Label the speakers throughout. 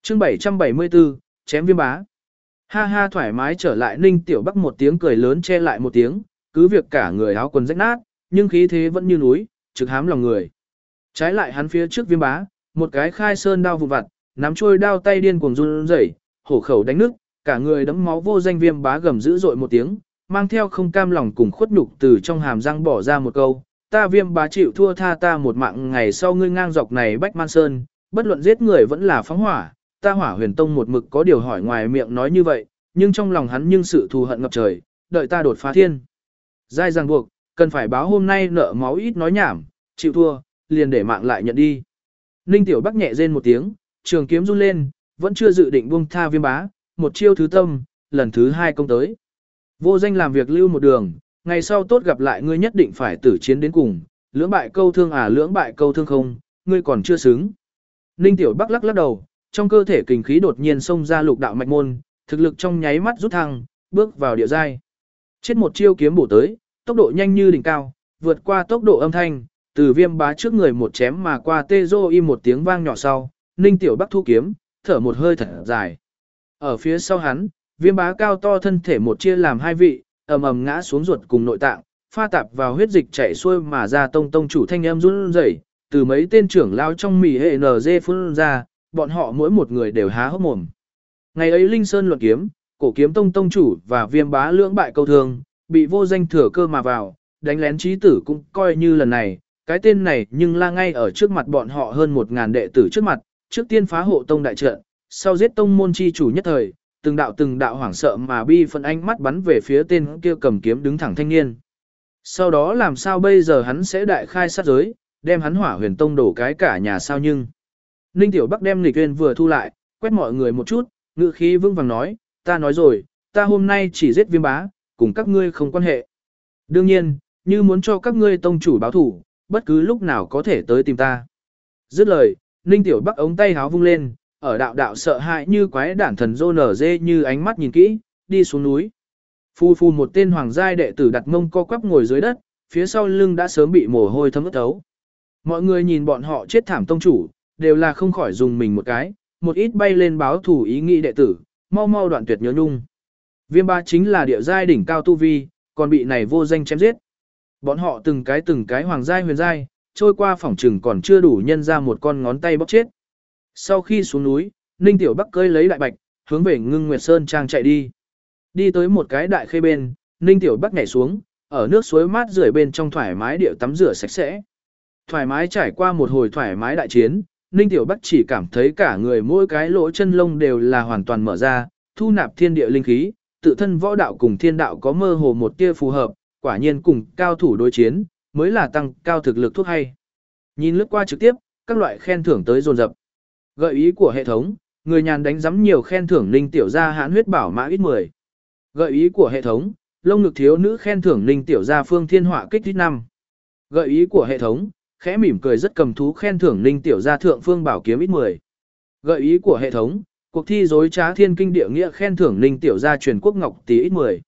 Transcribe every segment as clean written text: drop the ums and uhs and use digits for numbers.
Speaker 1: chương 774, chém viêm bá. Ha ha thoải mái trở lại Ninh Tiểu Bắc một tiếng cười lớn che lại một tiếng, cứ việc cả người áo quần rách nát, nhưng khí thế vẫn như núi, trực hám lòng người. Trái lại hắn phía trước viêm bá, một cái khai sơn đao vụn vặt, nắm trôi đao tay điên cuồng run rẩy, hổ khẩu đánh nước, cả người đẫm máu vô danh viêm bá gầm dữ dội một tiếng, mang theo không cam lòng cùng khuất nhục từ trong hàm răng bỏ ra một câu, ta viêm bá chịu thua tha ta một mạng ngày sau ngươi ngang dọc này bách man sơn, bất luận giết người vẫn là phóng hỏa, ta Hỏa Huyền Tông một mực có điều hỏi ngoài miệng nói như vậy, nhưng trong lòng hắn nhưng sự thù hận ngập trời, đợi ta đột phá thiên. Giai ràng buộc, cần phải báo hôm nay nợ máu ít nói nhảm, chịu thua, liền để mạng lại nhận đi. Ninh Tiểu Bắc nhẹ rên một tiếng, trường kiếm run lên, vẫn chưa dự định buông tha viêm bá, một chiêu thứ tâm, lần thứ hai công tới. Vô danh làm việc lưu một đường, ngày sau tốt gặp lại ngươi nhất định phải tử chiến đến cùng, lưỡng bại câu thương lưỡng bại câu thương không, ngươi còn chưa xứng. Ninh Tiểu Bắc lắc lắc đầu, trong cơ thể kình khí đột nhiên xông ra lục đạo mạch môn, thực lực trong nháy mắt rút thăng, bước vào địa giai. Chết một chiêu kiếm bổ tới, tốc độ nhanh như đỉnh cao, vượt qua tốc độ âm thanh, từ viêm bá trước người một chém mà qua tê rô im một tiếng vang nhỏ sau, Ninh Tiểu Bắc thu kiếm, thở một hơi thật dài. Ở phía sau hắn, viêm bá cao to thân thể một chia làm hai vị, ầm ầm ngã xuống ruột cùng nội tạng, pha tạp vào huyết dịch chảy xuôi mà ra tông chủ thanh âm run rẩy, từ mấy tên trưởng lao trong mỉ hệ NG phun ra, bọn họ mỗi một người đều há hốc mồm. Ngày ấy Linh Sơn luận kiếm, cổ kiếm tông chủ và viêm bá lưỡng bại câu thương, bị vô danh thừa cơ mà vào, đánh lén trí tử cũng coi như lần này, cái tên này nhưng la ngay ở trước mặt bọn họ hơn 1000 đệ tử trước mặt, trước tiên phá hộ tông đại trận, sau giết tông môn chi chủ nhất thời, từng đạo hoảng sợ mà bi phân ánh mắt bắn về phía tên kia cầm kiếm đứng thẳng thanh niên. Sau đó làm sao bây giờ hắn sẽ đại khai sát giới, đem hắn Hỏa Huyền Tông đổ cái cả nhà sao nhưng. Ninh Tiểu Bắc đem nghịch uyên vừa thu lại, quét mọi người một chút, ngữ khí vững vàng nói, ta nói rồi, ta hôm nay chỉ giết viêm bá, cùng các ngươi không quan hệ. Đương nhiên, như muốn cho các ngươi tông chủ báo thủ, bất cứ lúc nào có thể tới tìm ta. Dứt lời, Ninh Tiểu Bắc ống tay háo vung lên, ở đạo sợ hãi như quái đản thần rô nở dê như ánh mắt nhìn kỹ, đi xuống núi. Phu phu một tên hoàng giai đệ tử đặt mông co quắp ngồi dưới đất, phía sau lưng đã sớm bị mồ hôi thấm ướt thấu. Mọi người nhìn bọn họ chết thảm tông chủ, đều là không khỏi dùng mình một cái, một ít bay lên báo thủ ý nghĩ đệ tử, mau mau đoạn tuyệt nhớ nhung. Viêm bá chính là địa giai đỉnh cao tu vi, còn bị này vô danh chém giết. Bọn họ từng cái hoàng giai huyền giai, trôi qua phỏng trừng còn chưa đủ nhân ra một con ngón tay bóc chết. Sau khi xuống núi, Ninh Tiểu Bắc cơi lấy đại bạch, hướng về Ngưng Nguyệt Sơn trang chạy đi. Đi tới một cái đại khê bên, Ninh Tiểu Bắc nhảy xuống, ở nước suối mát rượi bên trong thoải mái điệu tắm rửa sạch sẽ. Thoải mái trải qua một hồi thoải mái đại chiến, Ninh Tiểu Bắc chỉ cảm thấy cả người mỗi cái lỗ chân lông đều là hoàn toàn mở ra, thu nạp thiên địa linh khí, tự thân võ đạo cùng thiên đạo có mơ hồ một tia phù hợp, quả nhiên cùng cao thủ đối chiến, mới là tăng cao thực lực thuốc hay. Nhìn lướt qua trực tiếp, các loại khen thưởng tới dồn dập. Gợi ý của hệ thống, người nhàn đánh giấm nhiều khen thưởng Ninh Tiểu gia hãn huyết bảo mã ít 10. Gợi ý của hệ thống, lông ngực thiếu nữ khen thưởng Ninh Tiểu gia phương thiên họa kích thích 5. Gợi ý của hệ thống, khẽ mỉm cười rất cầm thú khen thưởng Ninh Tiểu gia thượng phương bảo kiếm ít 10. Gợi ý của hệ thống, cuộc thi dối trá thiên kinh địa nghĩa khen thưởng Ninh Tiểu gia truyền quốc ngọc tí ít 10.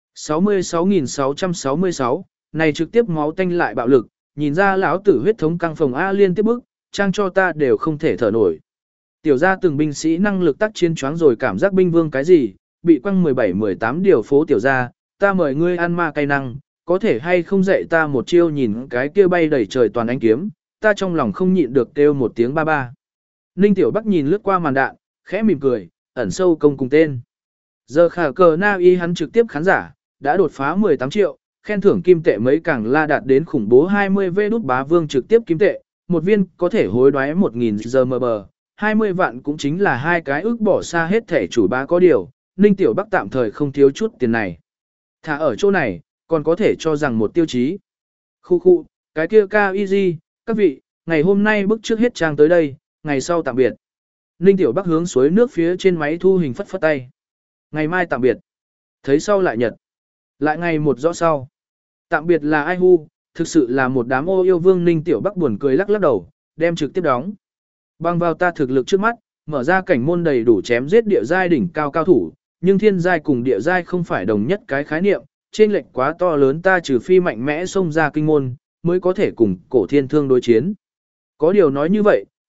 Speaker 1: 66.666, này trực tiếp máu tanh lại bạo lực, nhìn ra lão tử huyết thống căng phòng A liên tiếp bức, trang cho ta đều không thể thở nổi. Tiểu gia từng binh sĩ năng lực tác chiến choáng rồi cảm giác binh vương cái gì, bị quăng 17-18 điều phố tiểu gia, ta mời ngươi ăn ma cay năng, có thể hay không dạy ta một chiêu nhìn cái kia bay đầy trời toàn ánh kiếm, ta trong lòng không nhịn được kêu một tiếng ba ba. Ninh Tiểu Bắc nhìn lướt qua màn đạn, khẽ mỉm cười, ẩn sâu công cùng tên. Giờ khả cờ na y hắn trực tiếp khán giả, đã đột phá 18 triệu, khen thưởng kim tệ mấy càng la đạt đến khủng bố 20 vê đút bá vương trực tiếp kim tệ, một viên có thể hối đoái 1000 giờ mờ bờ, 20 vạn cũng chính là hai cái ước bỏ xa hết thể chủ bá có điều, Ninh Tiểu Bắc tạm thời không thiếu chút tiền này. Thả ở chỗ này, còn có thể cho rằng một tiêu chí. Khu, cái kia cao easy, các vị, ngày hôm nay bức trước hết trang tới đây, ngày sau tạm biệt. Ninh Tiểu Bắc hướng suối nước phía trên máy thu hình phất phất tay. Ngày mai tạm biệt. Thấy sau lại nhật. Lại ngày một rõ sau. Tạm biệt là ai hu, thực sự là một đám ô yêu vương. Ninh Tiểu Bắc buồn cười lắc lắc đầu, đem trực tiếp đóng. Bằng vào ta thực lực trước mắt, mở ra cảnh môn đầy đủ chém giết địa giai đỉnh cao cao thủ, nhưng thiên giai cùng địa giai không phải đồng nhất cái khái niệm, trên lệch quá to lớn ta trừ phi mạnh mẽ xông ra kinh môn, mới có thể cùng cổ thiên thương đối chiến. Có điều nói như vậy,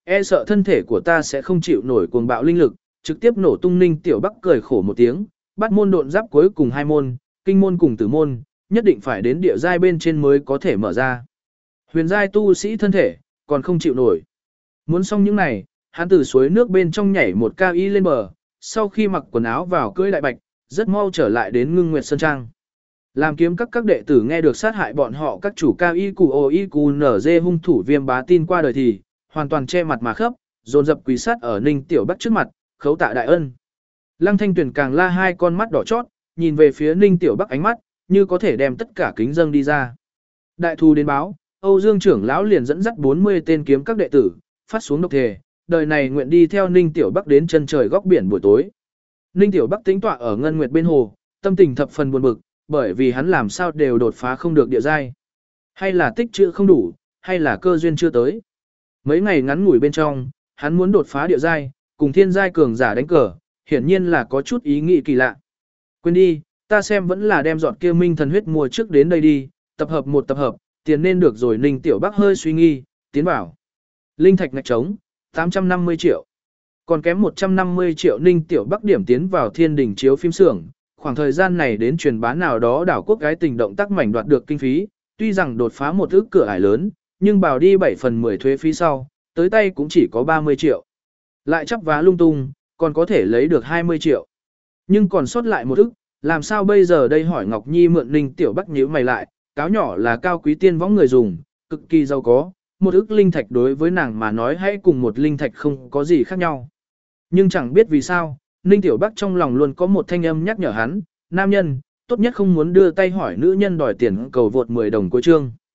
Speaker 1: E sợ thân thể của ta sẽ không chịu nổi cuồng bạo linh lực, trực tiếp nổ tung. Ninh Tiểu Bắc cười khổ một tiếng, bắt môn độn giáp cuối cùng 2 môn, kinh môn cùng tử môn, nhất định phải đến địa giai bên trên mới có thể mở ra. Huyền giai tu sĩ thân thể, còn không chịu nổi. Muốn xong những này, hắn từ suối nước bên trong nhảy một cao y lên bờ, sau khi mặc quần áo vào cưỡi đại bạch, rất mau trở lại đến Ngưng Nguyệt Sơn Trang. Làm kiếm các đệ tử nghe được sát hại bọn họ các chủ cao y cụ ô y cụ nở dê hung thủ Viêm Bá tin qua đời thì, hoàn toàn che mặt mà khấp, dồn dập quỳ sát ở Ninh Tiểu Bắc trước mặt, khấu tạ đại ân. Lăng Thanh Tuyền càng la 2 con mắt đỏ chót, nhìn về phía Ninh Tiểu Bắc ánh mắt, như có thể đem tất cả kính dâng đi ra. Đại thù đến báo, Âu Dương trưởng lão liền dẫn dắt 40 tên kiếm các đệ tử, phát xuống độc thề, đời này nguyện đi theo Ninh Tiểu Bắc đến chân trời góc biển buổi tối. Ninh Tiểu Bắc tĩnh tọa ở Ngân Nguyệt bên hồ, tâm tình thập phần buồn bực, bởi vì hắn làm sao đều đột phá không được địa giai. Hay là tích trữ không đủ, hay là cơ duyên chưa tới. Mấy ngày ngắn ngủi bên trong, hắn muốn đột phá địa giai, cùng thiên giai cường giả đánh cờ, hiển nhiên là có chút ý nghĩ kỳ lạ. Quên đi, ta xem vẫn là đem giọt kia minh thần huyết mua trước đến đây đi, tập hợp một tập hợp, tiền nên được rồi. Ninh Tiểu Bắc hơi suy nghi, tiến bảo. Linh thạch ngạch trống, 850 triệu. Còn kém 150 triệu. Ninh Tiểu Bắc điểm tiến vào Thiên Đình chiếu phim xưởng. Khoảng thời gian này đến truyền bá nào đó đảo quốc gái tình động tác mảnh đoạt được kinh phí, tuy rằng đột phá một ước cửa ải lớn, nhưng bảo đi 7/10 thuế phí sau, tới tay cũng chỉ có 30 triệu. Lại chắp vá lung tung, còn có thể lấy được 20 triệu. Nhưng còn sót lại một ức, làm sao bây giờ đây? Hỏi Ngọc Nhi mượn. Ninh Tiểu Bắc nhíu mày lại, cáo nhỏ là cao quý tiên võng người dùng, cực kỳ giàu có, một ức linh thạch đối với nàng mà nói hãy cùng một linh thạch không có gì khác nhau. Nhưng chẳng biết vì sao, Ninh Tiểu Bắc trong lòng luôn có một thanh âm nhắc nhở hắn, nam nhân, tốt nhất không muốn đưa tay hỏi nữ nhân đòi tiền. Cầu vượt 10 đồng cuối chương.